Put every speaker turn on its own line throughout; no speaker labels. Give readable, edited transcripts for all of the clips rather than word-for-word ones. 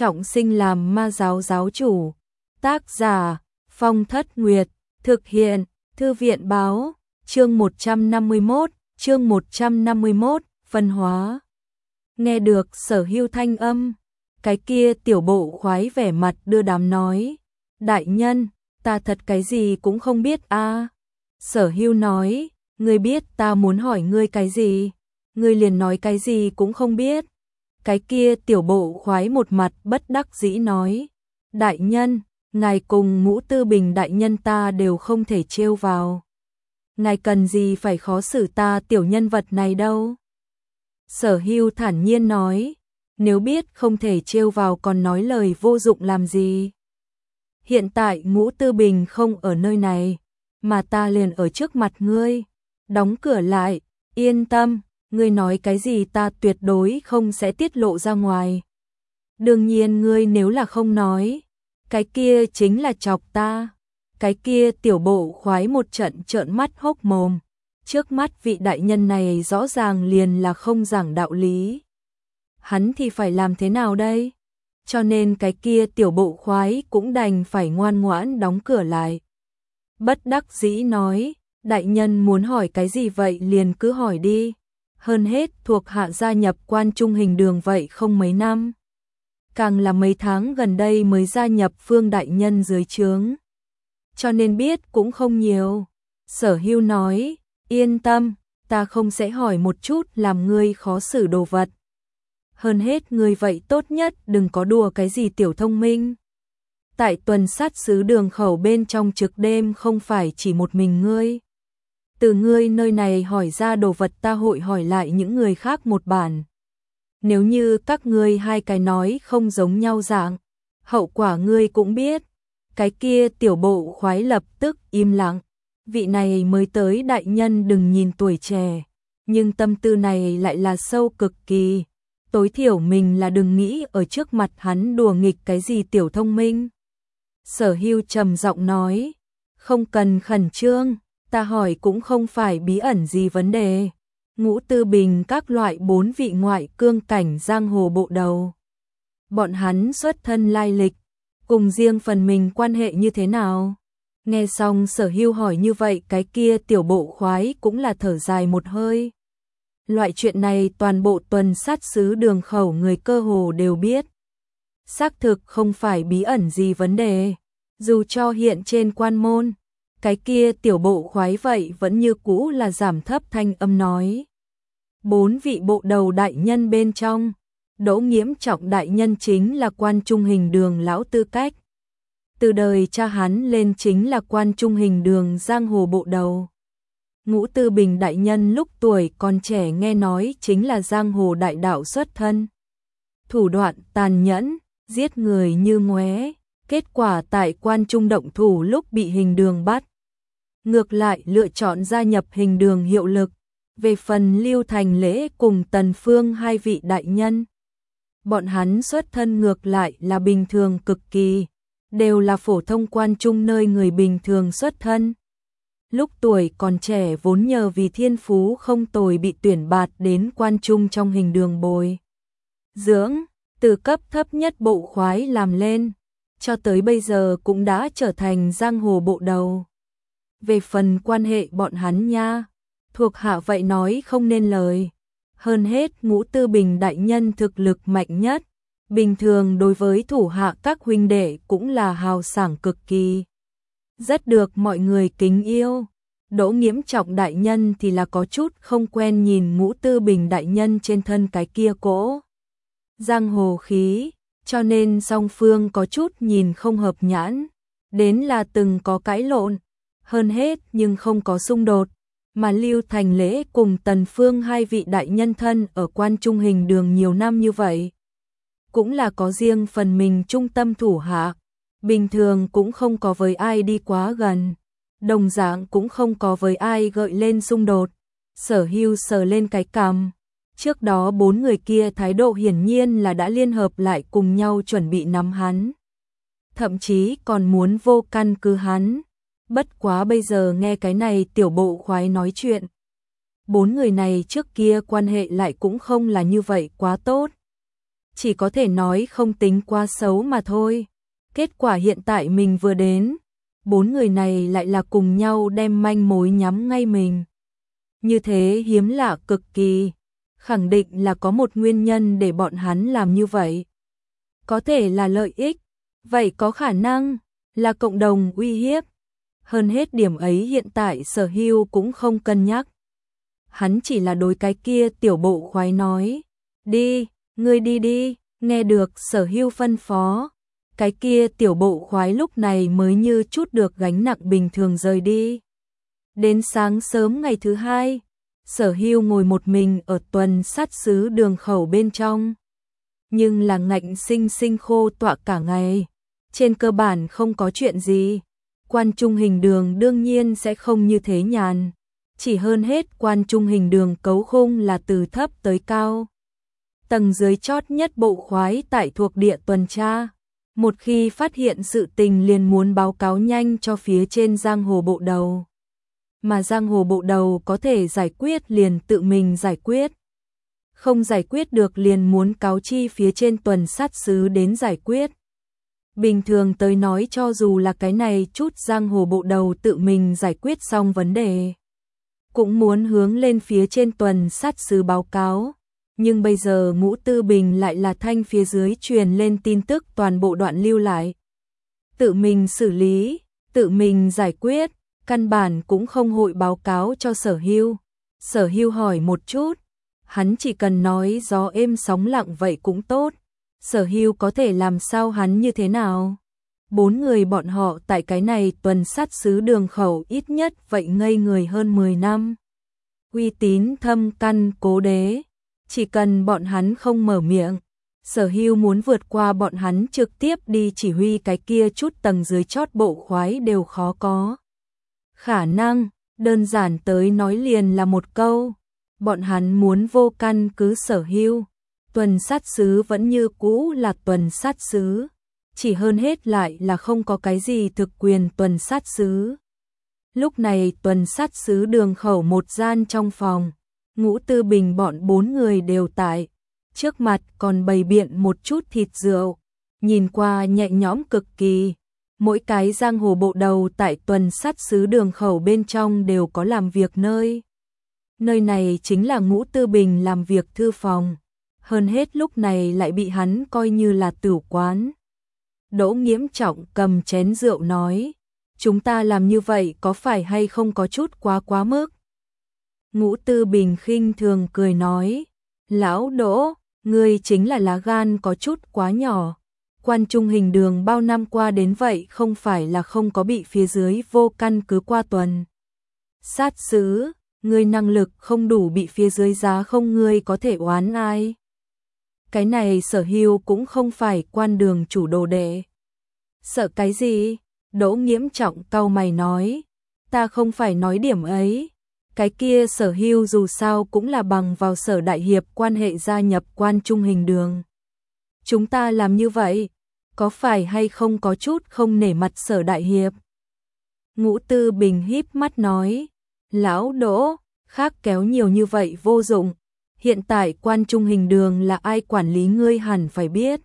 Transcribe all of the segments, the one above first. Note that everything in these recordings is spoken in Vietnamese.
trọng sinh làm ma giáo giáo chủ. Tác giả Phong Thất Nguyệt, thực hiện Thư viện báo, chương 151, phân hóa. Nghe được Sở Hưu thanh âm, cái kia tiểu bộ khoái vẻ mặt đưa đám nói, đại nhân, ta thật cái gì cũng không biết a. Sở Hưu nói, ngươi biết ta muốn hỏi ngươi cái gì, ngươi liền nói cái gì cũng không biết. Cái kia tiểu bộ khoái một mặt bất đắc dĩ nói, đại nhân, ngài cùng Ngũ Tư Bình đại nhân ta đều không thể trêu vào. Ngài cần gì phải khó xử ta tiểu nhân vật này đâu. Sở Hưu thản nhiên nói, nếu biết không thể trêu vào còn nói lời vô dụng làm gì. Hiện tại Ngũ Tư Bình không ở nơi này, mà ta liền ở trước mặt ngươi. Đóng cửa lại, yên tâm, ngươi nói cái gì ta tuyệt đối không sẽ tiết lộ ra ngoài. Đương nhiên ngươi nếu là không nói, cái kia chính là chọc ta. Cái kia tiểu bộ khoái một trận trợn mắt hốc mồm. Trước mắt vị đại nhân này rõ ràng liền là không giảng đạo lý. Hắn thì phải làm thế nào đây? Cho nên cái kia tiểu bộ khoái cũng đành phải ngoan ngoãn đóng cửa lại. Bất đắc dĩ nói, đại nhân muốn hỏi cái gì vậy liền cứ hỏi đi. Hơn hết thuộc hạ gia nhập Quan Trung Hình Đường vậy không mấy năm. Càng là mấy tháng gần đây mới gia nhập Phương đại nhân dưới trướng. Cho nên biết cũng không nhiều. Sở Hưu nói, yên tâm, ta không sẽ hỏi một chút làm ngươi khó xử đồ vật. Hơn hết ngươi vậy tốt nhất đừng có đùa cái gì tiểu thông minh. Tại tuần sát sứ Đường khẩu bên trong trực đêm không phải chỉ một mình ngươi. Từ ngươi nơi này hỏi ra đồ vật ta hội hỏi lại những người khác một bản. Nếu như các ngươi hai cái nói không giống nhau dạng, hậu quả ngươi cũng biết. Cái kia tiểu bộ khoái lập tức im lặng. Vị này mới tới đại nhân đừng nhìn tuổi trẻ, nhưng tâm tư này lại là sâu cực kỳ. Tối thiểu mình là đừng nghĩ ở trước mặt hắn đùa nghịch cái gì tiểu thông minh. Sở Hưu trầm giọng nói, không cần khẩn trương, ta hỏi cũng không phải bí ẩn gì vấn đề. Ngũ Tư Bình các loại 4 vị ngoại cương cảnh giang hồ bộ đầu. Bọn hắn xuất thân lai lịch, cùng riêng phần mình quan hệ như thế nào? Nghe xong Sở Hưu hỏi như vậy cái kia tiểu bộ khoái cũng là thở dài một hơi. Loại chuyện này toàn bộ tuần sát sứ Đường khẩu người cơ hồ đều biết. Xác thực không phải bí ẩn gì vấn đề. Dù cho hiện trên quan môn, cái kia tiểu bộ khoái vậy vẫn như cũ là giảm thấp thanh âm nói. 4 vị bộ đầu đại nhân bên trong, Đỗ Nghiễm Trọng đại nhân chính là Quan Trung Hình Đường lão tư cách. Từ đời cha hắn lên chính là Quan Trung Hình Đường giang hồ bộ đầu. Ngũ Tư Bình đại nhân lúc tuổi còn trẻ nghe nói chính là giang hồ đại đạo xuất thân. Thủ đoạn tàn nhẫn, giết người như ngoé, kết quả tại Quan Trung động thủ lúc bị Hình Đường bắt. Ngược lại lựa chọn gia nhập Hình Đường hiệu lực. Về phần Lưu Thành Lễ cùng Tần Phương hai vị đại nhân, bọn hắn xuất thân ngược lại là bình thường cực kỳ, đều là phổ thông Quan Trung nơi người bình thường xuất thân. Lúc tuổi còn trẻ vốn nhờ vì thiên phú không tồi bị tuyển bạt đến Quan Trung trong Hình Đường bồi dưỡng, từ cấp thấp nhất bộ khoái làm lên, cho tới bây giờ cũng đã trở thành giang hồ bộ đầu. Về phần quan hệ bọn hắn nha, thuộc hạ vậy nói không nên lời. Hơn hết Ngũ Tư Bình đại nhân thực lực mạnh nhất, bình thường đối với thủ hạ các huynh đệ cũng là hào sảng cực kỳ. Rất được mọi người kính yêu. Đỗ Nghiễm Trọng đại nhân thì là có chút không quen nhìn Ngũ Tư Bình đại nhân trên thân cái kia cỗ giang hồ khí, cho nên song phương có chút nhìn không hợp nhãn, đến là từng có cãi lộn, hơn hết nhưng không có xung đột. Mà Lưu Thành Lễ cùng Tần Phương hai vị đại nhân thân ở Quan Trung Hình Đường nhiều năm như vậy, cũng là có riêng phần mình trung tâm thủ hạ, bình thường cũng không có với ai đi quá gần, đồng dạng cũng không có với ai gợi lên xung đột. Sở Hưu sờ lên cái cằm, trước đó 4 người kia thái độ hiển nhiên là đã liên hợp lại cùng nhau chuẩn bị nắm hắn, thậm chí còn muốn vô căn cứ hắn. Bất quá bây giờ nghe cái này tiểu bộ khoái nói chuyện, 4 người này trước kia quan hệ lại cũng không là như vậy quá tốt. chỉ có thể nói không tính quá xấu mà thôi. Kết quả hiện tại mình vừa đến, 4 người này lại là cùng nhau đem manh mối nhắm ngay mình. Như thế hiếm lạ cực kỳ, khẳng định là có một nguyên nhân để bọn hắn làm như vậy. Có thể là lợi ích, vậy có khả năng là cộng đồng uy hiếp. Hơn hết điểm ấy hiện tại Sở Hưu cũng không cân nhắc. Hắn chỉ là đối cái kia tiểu bộ khoái nói, đi, ngươi đi đi, nghe được Sở Hưu phân phó. Cái kia tiểu bộ khoái lúc này mới như chút được gánh nặng bình thường rời đi. Đến sáng sớm ngày thứ hai, Sở Hưu ngồi một mình ở tuần sát xứ đường khẩu bên trong. Nhưng là ngạnh sinh sinh khô tọa cả ngày. Trên cơ bản không có chuyện gì. Quan trung hình đường đương nhiên sẽ không như thế nhàn. Chỉ hơn hết quan trung hình đường cấu khung là từ thấp tới cao. Tầng dưới chót nhất bộ khoái tại thuộc địa tuần tra. Một khi phát hiện sự tình liền muốn báo cáo nhanh cho phía trên giang hồ bộ đầu. Mà giang hồ bộ đầu có thể giải quyết liền tự mình giải quyết. Không giải quyết được liền muốn cáo chi phía trên tuần sát xứ đến giải quyết. Bình thường tới nói cho dù là cái này chút giang hồ bộ đầu tự mình giải quyết xong vấn đề, cũng muốn hướng lên phía trên tuần sát xứ báo cáo. Nhưng bây giờ Ngũ Tư Bình lại là thanh phía dưới truyền lên tin tức toàn bộ đoạn lưu lại. Tự mình xử lý, tự mình giải quyết, căn bản cũng không hội báo cáo cho Sở Hưu. Sở Hưu hỏi một chút, hắn chỉ cần nói gió êm sóng lặng vậy cũng tốt. Sở Hưu có thể làm sao hắn như thế nào? 4 người bọn họ tại cái này tuần sát xứ đường khẩu ít nhất vậy ngây người hơn 10 năm. Uy tín thâm căn cố đế. Chỉ cần bọn hắn không mở miệng, Sở Hưu muốn vượt qua bọn hắn trực tiếp đi chỉ huy cái kia chút tầng dưới chót bộ khoái đều khó có. Khả năng, đơn giản tới nói liền là một câu, bọn hắn muốn vô căn cứ Sở Hưu. Tuần sát xứ vẫn như cũ là tuần sát xứ, chỉ hơn hết lại là không có cái gì thực quyền tuần sát xứ. Lúc này tuần sát xứ đường khẩu một gian trong phòng, Ngũ Tư Bình bọn 4 người đều tại, trước mặt còn bày biện một chút thịt rượu, nhìn qua nhẹ nhõm cực kỳ. Mỗi cái giang hồ bộ đầu tại tuần sát xứ đường khẩu bên trong đều có làm việc nơi. Nơi này chính là Ngũ Tư Bình làm việc thư phòng, hơn hết lúc này lại bị hắn coi như là tửu quán. Đỗ Nghiễm Trọng cầm chén rượu nói, chúng ta làm như vậy có phải hay không có chút quá mức? Ngũ Tư Bình khinh thường cười nói, lão Đỗ, ngươi chính là lá gan có chút quá nhỏ. Quan trung hình đường bao năm qua đến vậy không phải là không có bị phía dưới vô căn cứ qua tuần sát xứ, ngươi năng lực không đủ bị phía dưới giá không, ngươi có thể oán ai? Cái này Sở Hưu cũng không phải quan đường chủ đồ đệ. Sợ cái gì? Đỗ Nghiễm Trọng cau mày nói, ta không phải nói điểm ấy. Cái kia Sở Hưu dù sao cũng là bằng vào Sở Đại Hiệp quan hệ gia nhập quan trung hình đường. Chúng ta làm như vậy, có phải hay không có chút không nể mặt Sở Đại Hiệp? Ngũ Tư Bình híp mắt nói, lão Đỗ, khác kéo nhiều như vậy vô dụng. Hiện tại quan trung hình đường là ai quản lý ngươi hẳn phải biết.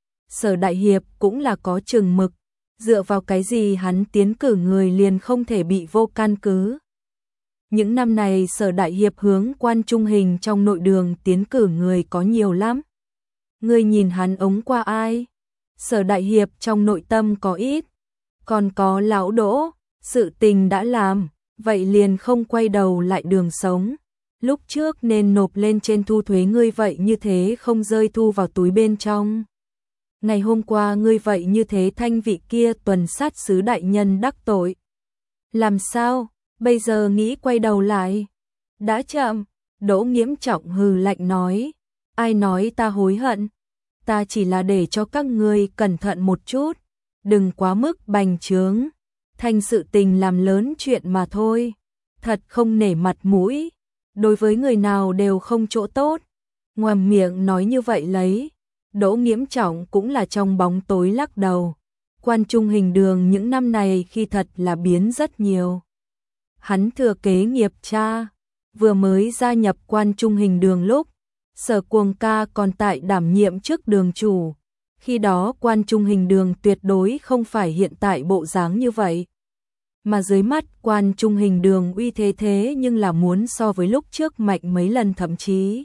Sở Đại Hiệp cũng là có chừng mực, dựa vào cái gì hắn tiến cử người liền không thể bị vô căn cứ. Những năm này Sở Đại Hiệp hướng quan trung hình trong nội đường tiến cử người có nhiều lắm. Ngươi nhìn hắn ống qua ai? Sở Đại Hiệp trong nội tâm có ít. Còn có lão Đỗ, sự tình đã làm, vậy liền không quay đầu lại đường sống. Lúc trước nên nộp lên trên thu thuế ngươi vậy như thế không rơi thu vào túi bên trong. Ngày hôm qua ngươi vậy như thế thanh vị kia tuần sát xứ đại nhân đắc tội. Làm sao, bây giờ nghĩ quay đầu lại? Đã chậm, Đỗ Nghiễm Trọng hừ lạnh nói. Ai nói ta hối hận? Ta chỉ là để cho các ngươi cẩn thận một chút, đừng quá mức bành trướng, thành sự tình làm lớn chuyện mà thôi. Thật không nể mặt mũi, đối với người nào đều không chỗ tốt. Ngoàm miệng nói như vậy lấy, Đỗ Nghiễm Trọng cũng là trong bóng tối lắc đầu. Quan trung hình đường những năm này khi thật là biến rất nhiều. Hắn thừa kế nghiệp cha, vừa mới gia nhập quan trung hình đường lúc, Sở Cuồng ca còn tại đảm nhiệm chức đường chủ. Khi đó Quan Trung Hình Đường tuyệt đối không phải hiện tại bộ dáng như vậy. Mà dưới mắt Quan Trung Hình Đường uy thế thế nhưng là muốn so với lúc trước mạnh mấy lần, thậm chí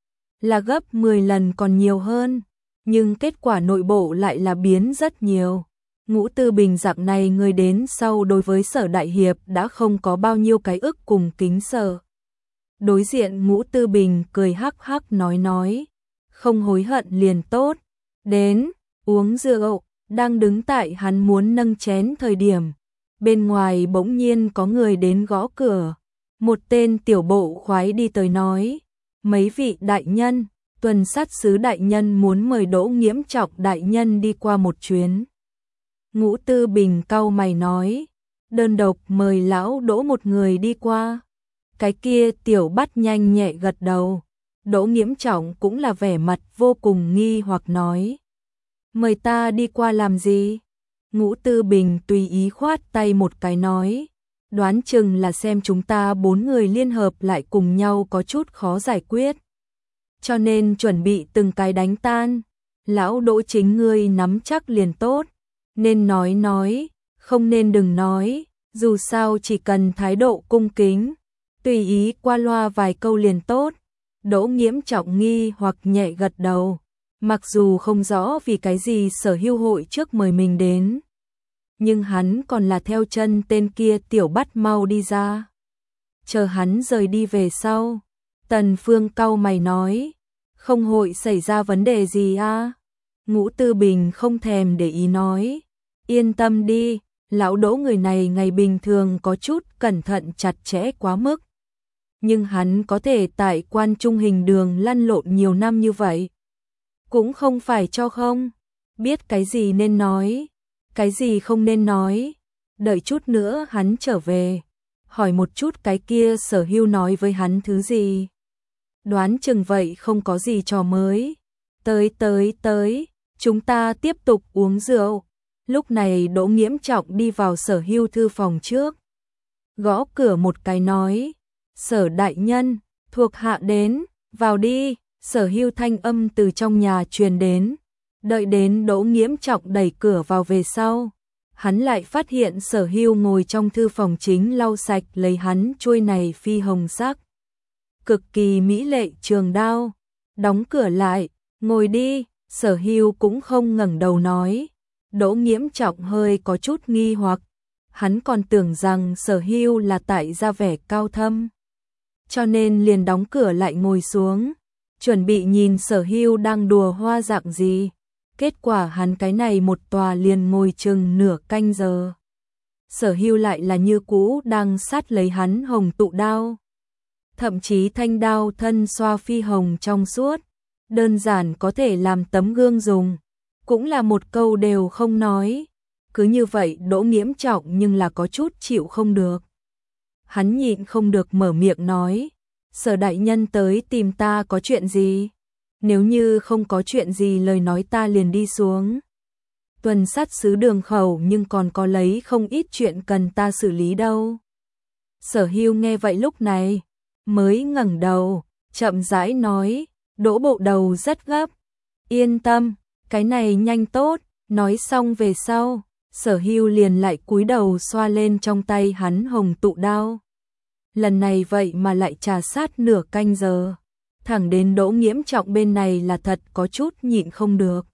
là gấp 10 lần còn nhiều hơn. Nhưng kết quả nội bộ lại là biến rất nhiều. Ngũ Tư Bình dạng này người đến sau đối với Sở Đại Hiệp đã không có bao nhiêu cái ức cùng kính sợ. Đối diện Ngũ Tư Bình cười hắc hắc nói, không hối hận liền tốt. Đến, uống rượu. Đang đứng tại hắn muốn nâng chén thời điểm, bên ngoài bỗng nhiên có người đến gõ cửa. Một tên tiểu bộ khoái đi tới nói, mấy vị đại nhân, tuần sát sứ đại nhân muốn mời Đỗ Nghiễm Trọng đại nhân đi qua một chuyến. Ngũ Tư Bình cau mày nói, đơn độc mời lão Đỗ một người đi qua. Cái kia tiểu bắt nhanh nhẹ gật đầu. Đỗ Nghiễm Trọng cũng là vẻ mặt vô cùng nghi hoặc nói, mời ta đi qua làm gì? Ngũ Tư Bình tùy ý khoát tay một cái nói, đoán chừng là xem chúng ta 4 người liên hợp lại cùng nhau có chút khó giải quyết. Cho nên chuẩn bị từng cái đánh tan. Lão Đỗ chính ngươi nắm chắc liền tốt. Nên nói, không nên đừng nói, dù sao chỉ cần thái độ cung kính, tùy ý qua loa vài câu liền tốt. Đỗ Nghiễm Trọng nghi hoặc nhẹ gật đầu, mặc dù không rõ vì cái gì Sở Hưu hội trước mời mình đến, nhưng hắn còn là theo chân tên kia tiểu bắt mau đi ra. Chờ hắn rời đi về sau, Tần Phương cau mày nói, không hội xảy ra vấn đề gì à? Ngũ Tư Bình không thèm để ý nói, yên tâm đi, lão Đỗ người này ngày bình thường có chút cẩn thận chặt chẽ quá mức. Nhưng hắn có thể tại Quan Trung Hình Đường lăn lộn nhiều năm như vậy, cũng không phải cho không biết cái gì nên nói, cái gì không nên nói. Đợi chút nữa hắn trở về, hỏi một chút cái kia Sở Hưu nói với hắn thứ gì. Đoán chừng vậy không có gì trò mới. Tới, chúng ta tiếp tục uống rượu. Lúc này Đỗ Nghiễm Trọng đi vào Sở Hưu thư phòng trước, gõ cửa một cái nói, Sở đại nhân, thuộc hạ đến, vào đi. Sở Hưu thanh âm từ trong nhà truyền đến. Đợi đến Đỗ Nghiễm Trọng đẩy cửa vào về sau, hắn lại phát hiện Sở Hưu ngồi trong thư phòng chính lau sạch lấy hắn chuôi này phi hồng sắc, cực kỳ mỹ lệ trường đao. Đóng cửa lại, ngồi đi. Sở Hưu cũng không ngẩng đầu nói. Đỗ Nghiễm Trọng hơi có chút nghi hoặc, hắn còn tưởng rằng Sở Hưu là tại ra vẻ cao thâm, cho nên liền đóng cửa lại ngồi xuống, chuẩn bị nhìn Sở Hưu đang đùa hoa dạng gì. Kết quả hắn cái này một tòa liền ngồi chừng nửa canh giờ. Sở Hưu lại là như cũ đang sát lấy hắn hồng tụ đao, thậm chí thanh đao thân xoa phi hồng trong suốt, đơn giản có thể làm tấm gương dùng, cũng là một câu đều không nói. Cứ như vậy Đỗ Nghiễm Trọng nhưng là có chút chịu không được. Hắn nhịn không được mở miệng nói, Sở đại nhân tới tìm ta có chuyện gì? Nếu như không có chuyện gì lời nói ta liền đi xuống. Tuần sát sứ Đường khẩu nhưng còn có lấy không ít chuyện cần ta xử lý đâu. Sở Hưu nghe vậy lúc này mới ngẩng đầu, chậm rãi nói, Đỗ bộ đầu rất gấp. Yên tâm, cái này nhanh tốt. Nói xong về sau, Sở Hưu liền lại cúi đầu xoa lên trong tay hắn hồng tụ đao. Lần này vậy mà lại trà sát nửa canh giờ. Thẳng đến Đỗ Nghiễm Trọng bên này là thật có chút nhịn không được.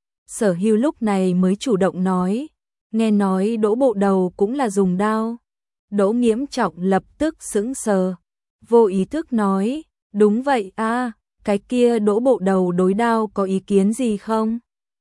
Sở Hưu lúc này mới chủ động nói, nghe nói Đỗ bộ đầu cũng là dùng đao. Đỗ Nghiễm Trọng lập tức sững sờ, vô ý thức nói, đúng vậy a, cái kia Đỗ bộ đầu đối đao có ý kiến gì không?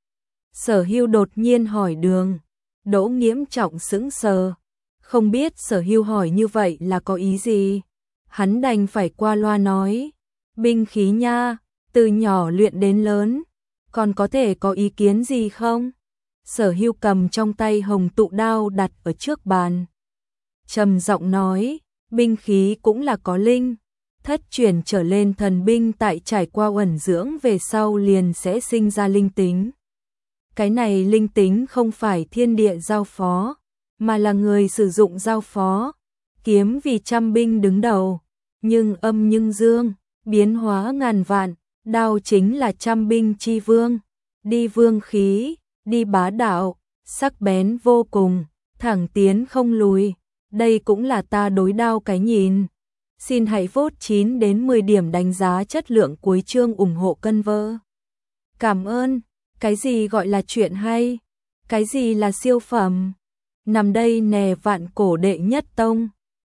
Sở Hưu đột nhiên hỏi đường. Đỗ Nghiễm Trọng sững sờ, không biết Sở Hưu hỏi như vậy là có ý gì. Hắn đành phải qua loa nói, binh khí nha, từ nhỏ luyện đến lớn, còn có thể có ý kiến gì không? Sở Hưu cầm trong tay hồng tụ đao đặt ở trước bàn, trầm giọng nói, binh khí cũng là có linh, thất chuyển trở lên thần binh tại trải qua ẩn dưỡng về sau liền sẽ sinh ra linh tính. Cái này linh tính không phải thiên địa giao phó, mà là người sử dụng giao phó. Kiếm vì trăm binh đứng đầu, nhưng âm nhưng dương, biến hóa ngàn vạn, Đao chính là trăm binh chi vương, đi vương khí, đi bá đạo, sắc bén vô cùng, thẳng tiến không lùi. Đây cũng là ta đối đao cái nhìn. Xin hãy vote 9 đến 10 điểm đánh giá chất lượng cuối chương ủng hộ cân vơ. Cảm ơn. Cái gì gọi là chuyện hay? Cái gì là siêu phẩm? Nằm đây nè vạn cổ đệ nhất tông.